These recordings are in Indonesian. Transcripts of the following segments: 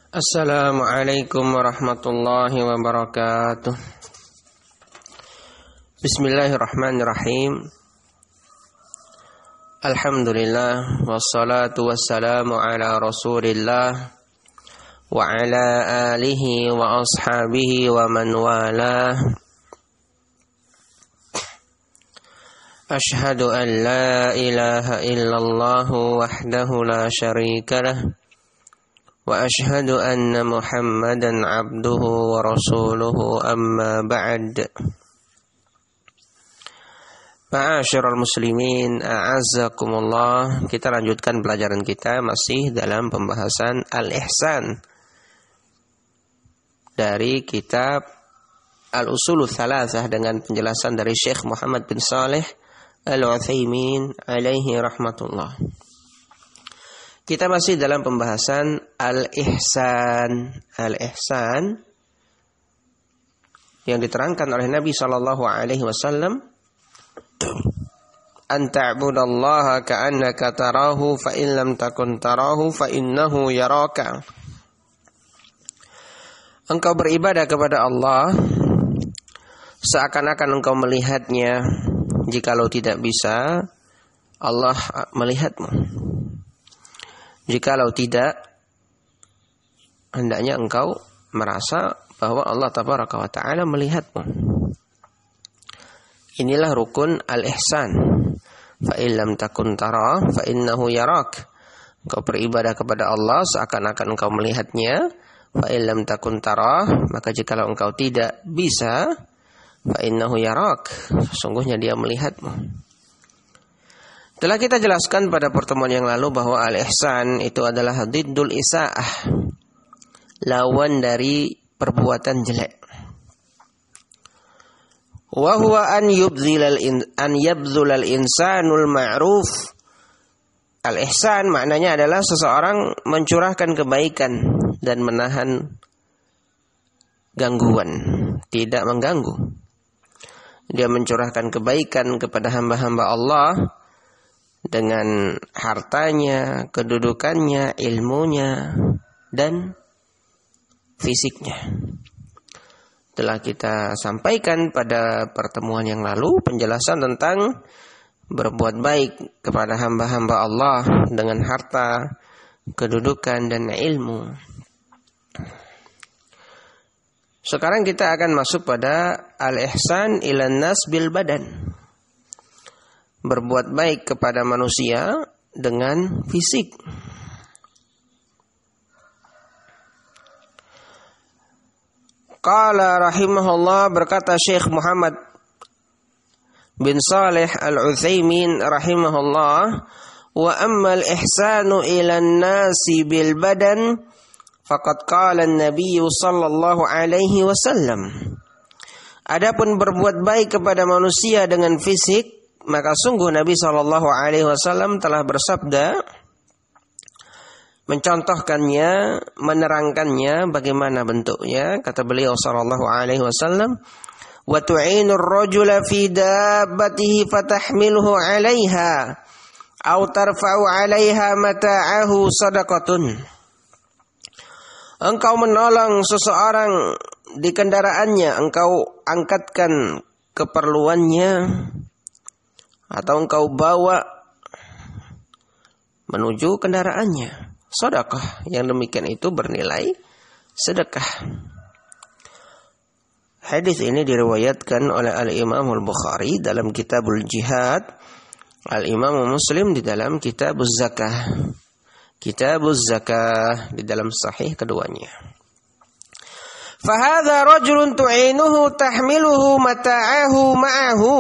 Assalamualaikum warahmatullahi wabarakatuh. Bismillahirrahmanirrahim. Alhamdulillah wassalatu wassalamu ala Rasulillah wa ala alihi wa ashabihi wa man walah. Ashhadu an la ilaha illallah wahdahu la syarika lah. Wa ashhadu anna Muhammadan abduhu wa rasuluhu amma ba'd. Ma'asyiral muslimin, a'azzakumullah. Kita lanjutkan pelajaran kita masih dalam pembahasan Al-Ihsan dari kitab Al-Usulul Thalathah dengan penjelasan dari Syekh Muhammad bin Shalih Al-Utsaimin alaihi rahmatullah. Kita masih dalam pembahasan Al-Ihsan. Al-Ihsan yang diterangkan oleh Nabi SAW, an ta'budallaha ka'annaka tarahu fa in lam takun tarahu fa innahu yaraka. Engkau beribadah kepada Allah seakan-akan engkau melihatnya. Jikalau tidak bisa, Allah melihatmu. Jikalau tidak, hendaknya engkau merasa bahwa Allah tabaraka wa ta'ala melihatmu. Inilah rukun al-ihsan. Fa illam takun tara fa innahu yarak. Engkau beribadah kepada Allah seakan-akan engkau melihatnya. Fa illam takun tara, maka jikalau engkau tidak bisa, fa innahu yarak, sesungguhnya dia melihatmu. Telah kita jelaskan pada pertemuan yang lalu bahwa al-ihsan itu adalah diddul isaah, lawan dari perbuatan jelek. Wa huwa an yabdhulal insanul ma'ruf. Al-ihsan maknanya adalah seseorang mencurahkan kebaikan dan menahan gangguan, tidak mengganggu. Dia mencurahkan kebaikan kepada hamba-hamba Allah dengan hartanya, kedudukannya, ilmunya, dan fisiknya. Telah kita sampaikan pada pertemuan yang lalu penjelasan tentang berbuat baik kepada hamba-hamba Allah dengan harta, kedudukan, dan ilmu. Sekarang kita akan masuk pada al-ihsan ilan nas bil badan. Berbuat baik kepada manusia dengan fisik. Qala rahimahullah, berkata Syekh Muhammad bin Shalih Al-Utsaimin rahimahullah, wa ammal ihsanu ilan nasi bil badan faqad qala an-nabiy sallallahu alaihi wasallam. Adapun berbuat baik kepada manusia dengan fisik, maka sungguh Nabi SAW telah bersabda, mencontohkannya, menerangkannya bagaimana bentuknya. Kata beliau SAW, wa tu'inur rajula fi dabbatihi fatahmiluhu 'alaiha aw tarfa'u 'alaiha mata'ahu sadaqatun. Engkau menolong seseorang di kendaraannya, engkau angkatkan keperluannya, atau engkau bawa menuju kendaraannya. Sedekah yang demikian itu bernilai sedekah. Hadis ini diriwayatkan oleh Al-Imam Al-Bukhari dalam Kitabul Jihad, Al-Imam Muslim di dalam Kitabuz Zakah. Kitabuz Zakah di dalam sahih keduanya. Fahadha rajulun tu'inuhu tahmiluhu mata'ahu ma'ahu.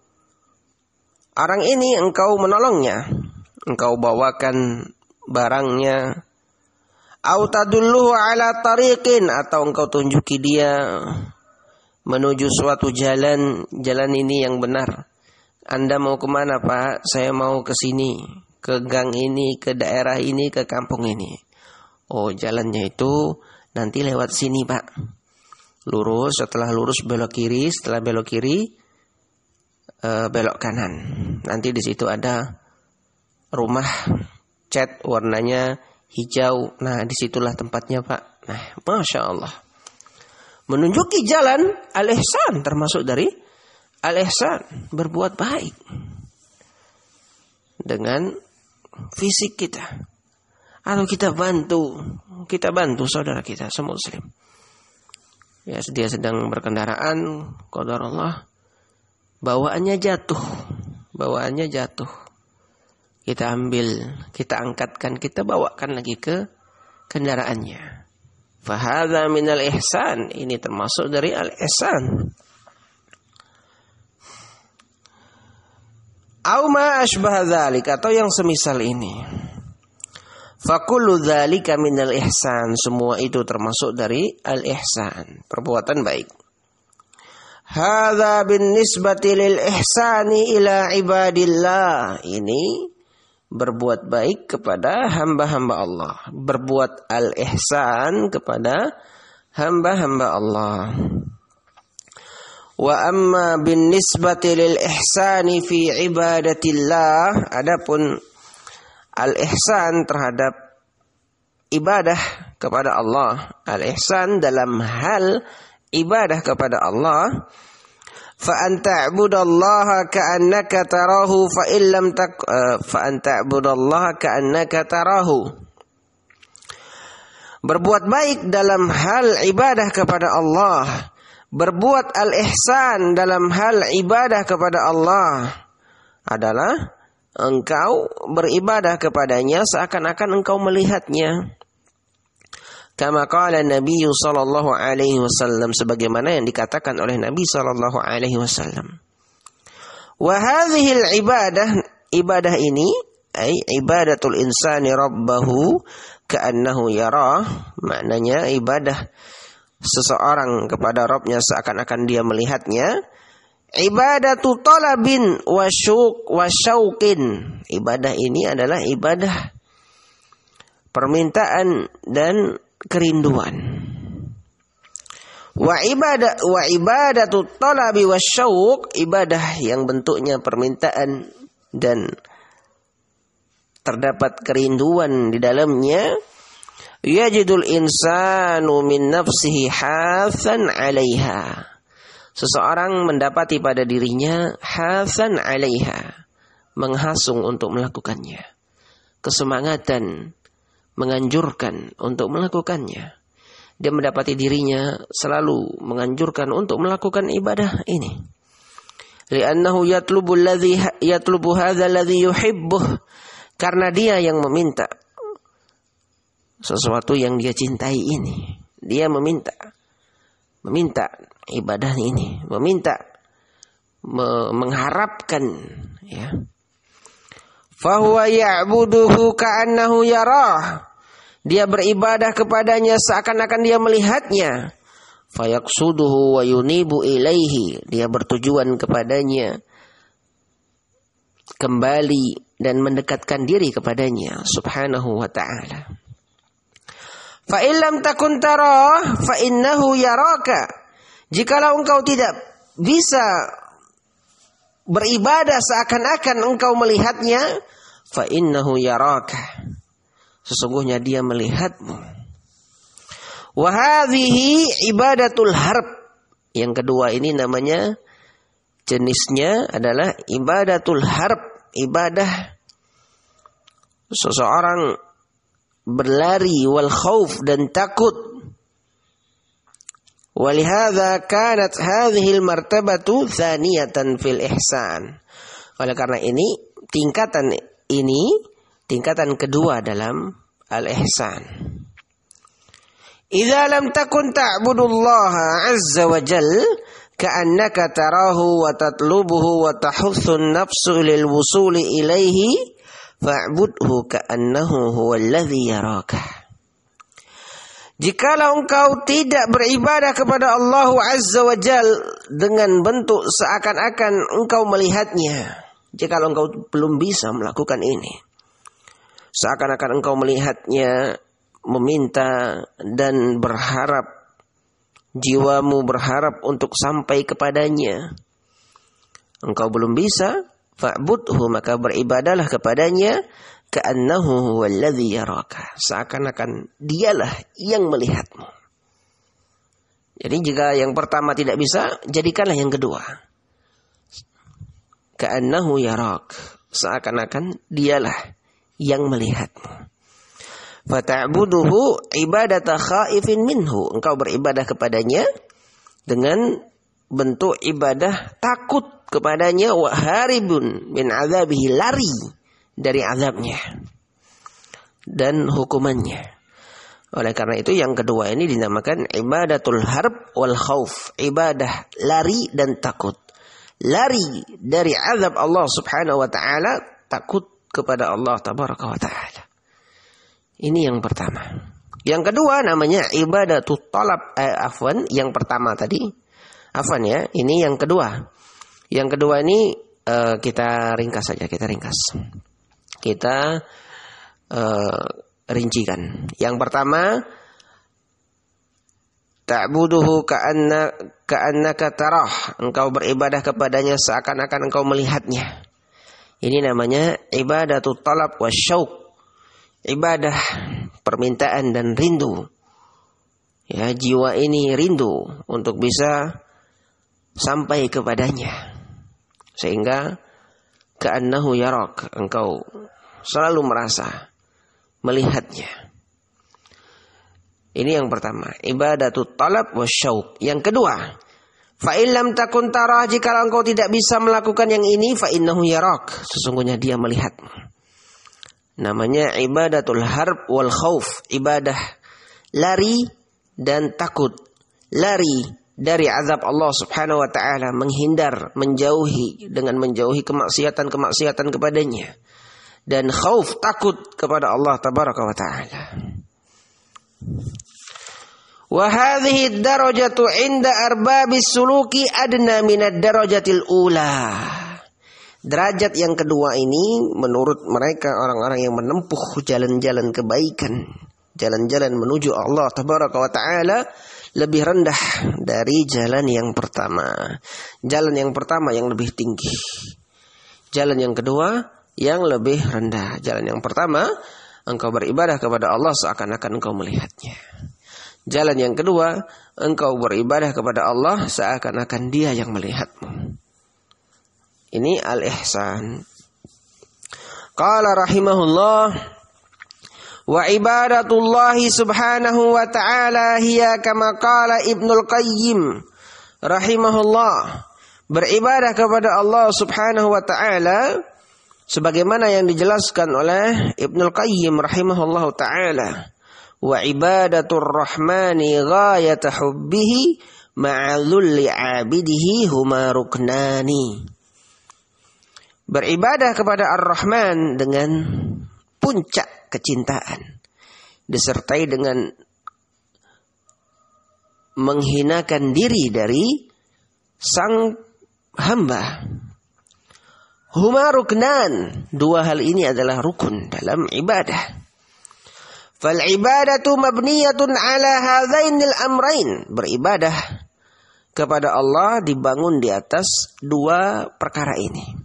Orang ini engkau menolongnya, engkau bawakan barangnya. Au tadulluhu ala tariqin, atau engkau tunjuki dia menuju suatu jalan, jalan ini yang benar. Anda mau kemana, Pak? Saya mau ke sini, ke gang ini, ke daerah ini, ke kampung ini. Oh, jalannya itu nanti lewat sini, Pak. Lurus, setelah lurus belok kiri, setelah belok kiri belok kanan. Nanti di situ ada rumah cat warnanya hijau. Nah, disitulah tempatnya, Pak. Nah, Masya Allah. Menunjuki jalan al-ihsan, termasuk dari al-ihsan, berbuat baik dengan fisik kita. Atau kita bantu saudara kita semuslim. Ya, dia sedang berkendaraan, qadarullah, bawaannya jatuh. Kita ambil, kita angkatkan, kita bawakan lagi ke kendaraannya. Fahadha minal ihsan, ini termasuk dari al-ihsan. Au ma asbah dzalik, atau yang semisal ini. Fakullu dzalika minal ihsan, semua itu termasuk dari al-ihsan, perbuatan baik. Hadza bin nisbati lil ihsani ila ibadillah, ini berbuat baik kepada hamba-hamba Allah, berbuat al-ihsan kepada hamba-hamba Allah. Wa amma bin nisbati lil ihsani fi ibadatillah, adapun al-ihsan terhadap ibadah kepada Allah, al-ihsan dalam hal ibadah kepada Allah, fa anta ta'budallaha ka'annaka tarahu fa illam fa anta ta'budallaha ka'annaka tarahu. Berbuat baik dalam hal ibadah kepada Allah, berbuat al-ihsan dalam hal ibadah kepada Allah adalah engkau beribadah kepadanya seakan-akan engkau melihatnya. Kama qala Nabi sallallahu alaihi wasallam, sebagaimana yang dikatakan oleh Nabi sallallahu alaihi wasallam. Wa hadhihi al-ibadah, ibadah ini ay ibadatul insani rabbahu ka'annahu yarah, maknanya ibadah seseorang kepada Rabbnya seakan-akan dia melihatnya. Ibadatu talabin wa syauqin, ibadah ini adalah ibadah permintaan dan kerinduan. Wa ibadatu talabi wa syauq, ibadah yang bentuknya permintaan dan terdapat kerinduan di dalamnya. Yajidul insanu min nafsihi hathan 'alaiha, seseorang mendapati pada dirinya hasan 'alaiha, menghasung untuk melakukannya, kesemangatan, menganjurkan untuk melakukannya. Dia mendapati dirinya selalu menganjurkan untuk melakukan ibadah ini. Li'annahu yatlubu hadza alladhi yuhibbuh, karena dia yang meminta sesuatu yang dia cintai ini. Dia meminta ibadah ini, mengharapkan, ya. Fahuwa ya'buduhu ka'annahu yarah, dia beribadah kepadanya seakan-akan dia melihatnya. Fayaqsuduhu wa yunibu ilaihi, dia bertujuan kepadanya, kembali dan mendekatkan diri kepadanya subhanahu wa ta'ala. Fa illam takun tarah fa innahu yaraka, jikalau engkau tidak bisa beribadah seakan-akan engkau melihatnya, fa innahu yaraka, sesungguhnya dia melihatmu. Wa hadhihi ibadatul harb, yang kedua ini namanya, jenisnya adalah ibadatul harb, ibadah seseorang berlari, wal khauf, dan takut. Walihadza kanat hadhihi al-martabatu tsaniyatan fil ihsan, oleh karena ini tingkatan kedua dalam al-ihsan. Idza lam takun ta'budullaha azza wa jalla ka'annaka tarahu wa tatlubuhu wa tahussu an-nafsu lil wusuli ilaihi fa'budhu ka'annahu huwallazi yaraka. Jikalau engkau tidak beribadah kepada Allah Azza wa Jal dengan bentuk seakan-akan engkau melihatnya, jikalau engkau belum bisa melakukan ini, seakan-akan engkau melihatnya, meminta dan berharap, jiwamu berharap untuk sampai kepadanya, engkau belum bisa, Fa'budhu, maka beribadahlah kepadanya, ka'annahu huwallazi yaraka, seakan-akan dialah yang melihatmu. Jadi jika yang pertama tidak bisa, jadikanlah yang kedua. Ka'annahu yarak, seakan-akan dialah yang melihatmu. Fata'buduhu ibadata khaifin minhu, engkau beribadah kepadanya dengan bentuk ibadah takut kepadanya, wa haribun min azabihi, lari dari azabnya dan hukumannya. Oleh karena itu yang kedua ini dinamakan ibadatul harb wal khauf, ibadah lari dan takut. Lari dari azab Allah subhanahu wa ta'ala, takut kepada Allah tabaraka wa ta'ala. Ini yang pertama. Yang kedua namanya ibadatul talab, yang pertama tadi. Ini yang kedua. Yang kedua ini kita ringkas saja, kita rincikan. Yang pertama, ta'buduhu ka'annaka tarah, engkau beribadah kepadanya seakan-akan engkau melihatnya. Ini namanya ibadatul talab wasyauq, ibadah permintaan dan rindu. Ya, jiwa ini rindu untuk bisa sampai kepadanya, sehingga ka'annahu yarak, engkau selalu merasa melihatnya. Ini yang pertama, ibadatul talab wasyauq. Yang kedua, fa in lam takun tarah, jika engkau tidak bisa melakukan yang ini, fa innahu yarak, sesungguhnya dia melihatmu. Namanya ibadatul harb wal khauf, ibadah lari dan takut. Lari dari azab Allah subhanahu wa ta'ala, menghindar, menjauhi, dengan menjauhi kemaksiatan-kemaksiatan kepadanya. Dan khauf, takut kepada Allah tabaraka wa ta'ala. Wa hadhihi darajatu 'inda arbabis suluki adna minad darajatil ula. Derajat yang kedua ini menurut mereka orang-orang yang menempuh jalan-jalan kebaikan, jalan-jalan menuju Allah tabaraka wa ta'ala, lebih rendah dari jalan yang pertama. Jalan yang pertama yang lebih tinggi, jalan yang kedua yang lebih rendah. Jalan yang pertama, engkau beribadah kepada Allah seakan-akan engkau melihatnya. Jalan yang kedua, engkau beribadah kepada Allah seakan-akan dia yang melihatmu. Ini al-ihsan. Qala rahimahullah, wa ibadatullahi subhanahu wa ta'ala hiya kama qala Ibnul Qayyim rahimahullah. Beribadah kepada Allah subhanahu wa ta'ala sebagaimana yang dijelaskan oleh Ibnul Qayyim rahimahullah ta'ala. Wa ibadatur rahmani ghayata hubbihi ma'alulli abidihi huma ruknani. Beribadah kepada Ar-Rahman dengan puncak kecintaan, disertai dengan menghinakan diri dari sang hamba. Huma ruknan, dua hal ini adalah rukun dalam ibadah. Fal ibadatu mabniyatun ala hadzainil amrain. Beribadah kepada Allah dibangun di atas dua perkara ini.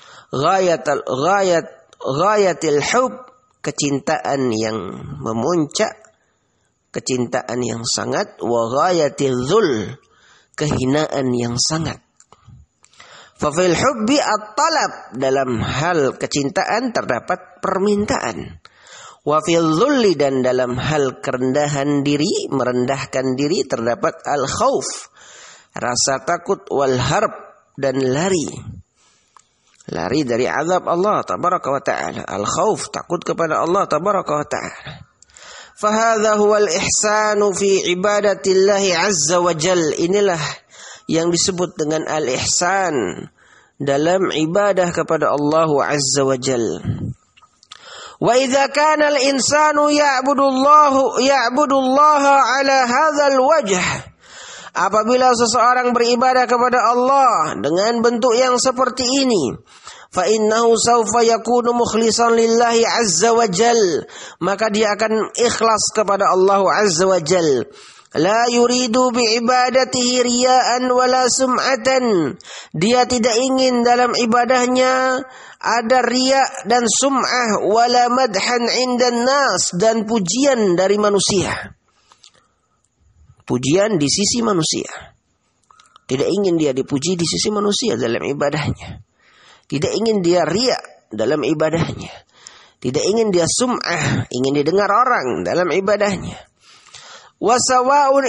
Ghayatil hub, kecintaan yang memuncak, kecintaan yang sangat, wa ghayatil dhul, kehinaan yang sangat. Fa fil hubbi at-talab, dalam hal kecintaan terdapat permintaan. Wa fil dhulli, dan dalam hal kerendahan diri, merendahkan diri, terdapat al-khauf, rasa takut, wal harb, dan lari. Lari dari azab Allah tabaraka wa ta'ala. Al-khauf, takut kepada Allah tabaraka wa ta'ala. Fahadha huwal ihsanu fi ibadatillahi azza wa jal. Inilah yang disebut dengan al-ihsan dalam ibadah kepada Allah azza wa jal. Wa idza kana al-insanu ya'budullaha ala hadzal wajh. Apabila seseorang beribadah kepada Allah dengan bentuk yang seperti ini, fa innahu sawfa yakunu mukhlishan lillahi azza wa jal, maka dia akan ikhlas kepada Allah azza wa jal. La yuridu bi'ibadatihi riya'an wala sum'atan. Dia tidak ingin dalam ibadahnya ada riya dan sum'ah, wala madhan 'indan nas, dan pujian dari manusia. Pujian di sisi manusia. Tidak ingin dia dipuji di sisi manusia dalam ibadahnya. Tidak ingin dia riya dalam ibadahnya. Tidak ingin dia sum'ah, ingin didengar orang dalam ibadahnya. Wasawa'un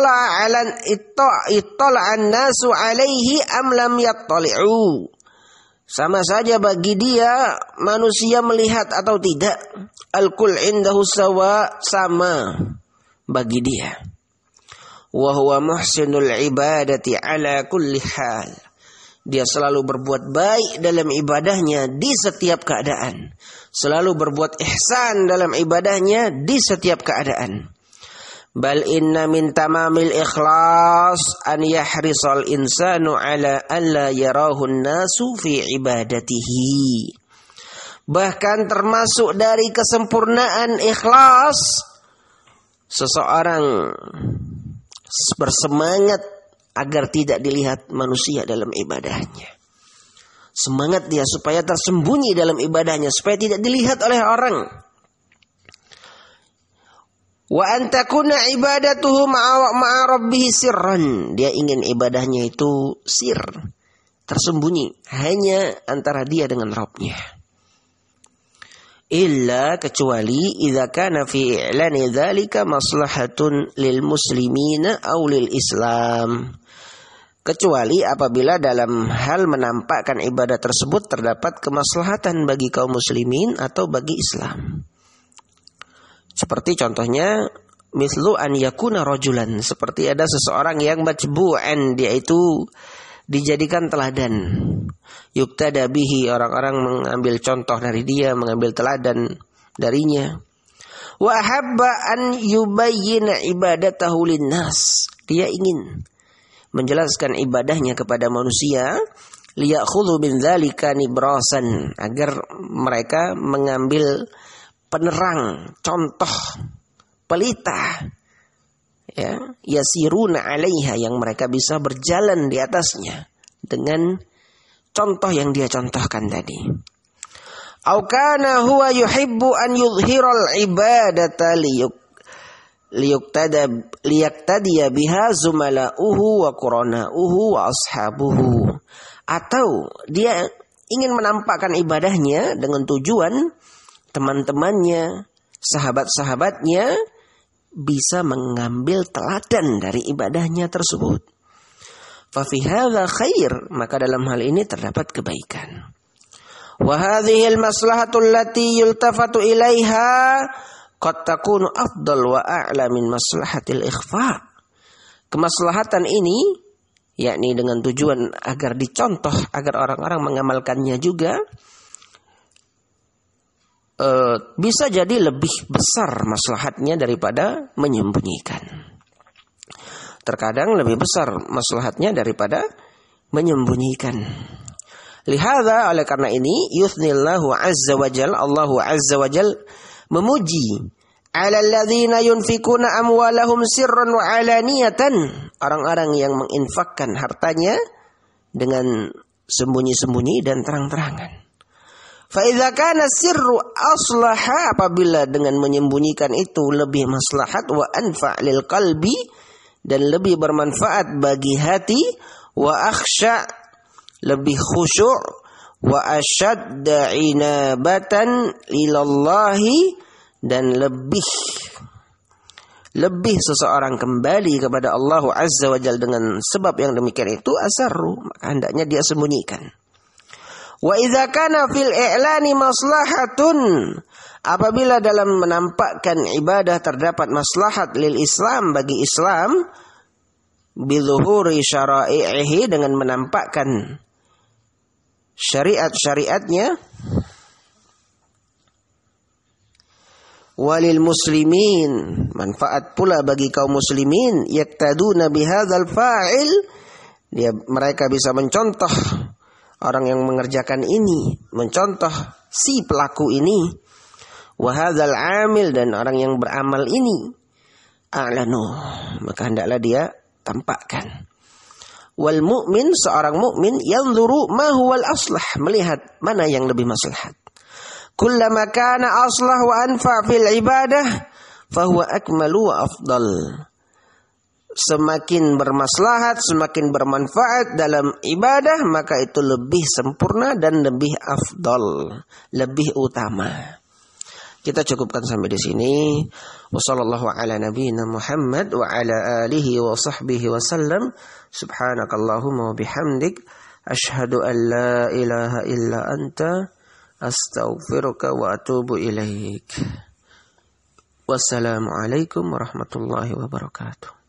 ittala'an nasu alaihi am lam yattali'u. Sama saja bagi dia manusia melihat atau tidak. Al-kul indahu sawa, sama bagi dia. Wa huwa muhsinul ibadati ala kulli hal. Dia selalu berbuat baik dalam ibadahnya di setiap keadaan. Selalu berbuat ihsan dalam ibadahnya di setiap keadaan. Bal inna min tamamil ikhlas an yahrisal insanu ala alla yarahu nasu fi ibadatihi. Bahkan termasuk dari kesempurnaan ikhlas, seseorang bersemangat agar tidak dilihat manusia dalam ibadahnya. Semangat dia supaya tersembunyi dalam ibadahnya, supaya tidak dilihat oleh orang. Wa antakuna ibadatuhu ma'a rabbih sirran. Dia ingin ibadahnya itu sir, tersembunyi, hanya antara dia dengan Rabbnya. Illa, kecuali idza kana fi i'lani dzalika maslahatun lil muslimina aw lil Islam. Kecuali apabila dalam hal menampakkan ibadah tersebut terdapat kemaslahatan bagi kaum muslimin atau bagi Islam. Seperti contohnya, mislu an yakuna rajulan, seperti ada seseorang yang matbu'an, dia itu dijadikan teladan. Yuktada bihi, orang-orang mengambil contoh dari dia, mengambil teladan darinya. Wa habba an yubayyina ibadatahu linnas, dia ingin menjelaskan ibadahnya kepada manusia, liyakhudhu min dzalika nibrasan, agar mereka mengambil penerang, contoh, pelita, ya, yasiruna 'alaiha, yang mereka bisa berjalan di atasnya dengan contoh yang dia contohkan tadi. Au kana huwa yuhibbu an yudhiral ibadata liyaqtadiya biha zumala'uhu wa qurana'uhu wa ashabuhu. Atau dia ingin menampakkan ibadahnya dengan tujuan teman-temannya, sahabat-sahabatnya bisa mengambil teladan dari ibadahnya tersebut. Fa fi hadza khair, maka dalam hal ini terdapat kebaikan. Wa hadhihi al-maslahatu allati yultafatu ilaiha qad takunu afdal wa a'la min maslahatil ikhfa. Kemaslahatan ini, yakni dengan tujuan agar dicontoh, agar orang-orang mengamalkannya juga, bisa jadi lebih besar maslahatnya daripada menyembunyikan. Terkadang lebih besar maslahatnya daripada menyembunyikan. Lihada, oleh karena ini, yuthnillahu azza wa jal, Allahu azza wa jal memuji ala alladzina yunfikuna amwalahum sirran wa alaniyatan, orang-orang yang menginfakkan hartanya dengan sembunyi-sembunyi dan terang-terangan. Fa idza kana sirru aslaha, apabila dengan menyembunyikan itu lebih maslahat, wa anfa' lil qalbi, dan lebih bermanfaat bagi hati, wa akhsha', lebih khusyuk, wa ashadda inabatan ilallahi, dan lebih seseorang kembali kepada Allah Azza wa Jalla dengan sebab yang demikian itu, asarru, maka hendaknya dia sembunyikan. Wa idza kana fil i'lani maslahatun, apabila dalam menampakkan ibadah terdapat maslahat lil Islam, bagi Islam, bizuhuri syara'ihi, dengan menampakkan syariat-syariatnya, walil muslimin, manfaat pula bagi kaum muslimin, yaktaduna bihadzal fa'il, mereka bisa mencontoh orang yang mengerjakan ini, mencontoh si pelaku ini, wa hadzal amil, dan orang yang beramal ini, a'lanu, maka hendaklah dia tampakkan. Wal mu'min, seorang mukmin, yanzuru ma huwal aslah, melihat mana yang lebih maslahat. Kullama kana aslah wa anfa' fil ibadah fahuwa akmalu wa afdal. Semakin bermaslahat, semakin bermanfaat dalam ibadah, maka itu lebih sempurna dan lebih afdal, lebih utama. Kita cukupkan sampai di sini. Wassallallahu ala nabiyyina Muhammad wa ala alihi wa sahbihi wa sallam. Subhanakallahumma wa bihamdik, asyhadu an la ilaha illa anta, astaghfiruka wa atubu ilaik. Wassalamualaikum warahmatullahi wabarakatuh.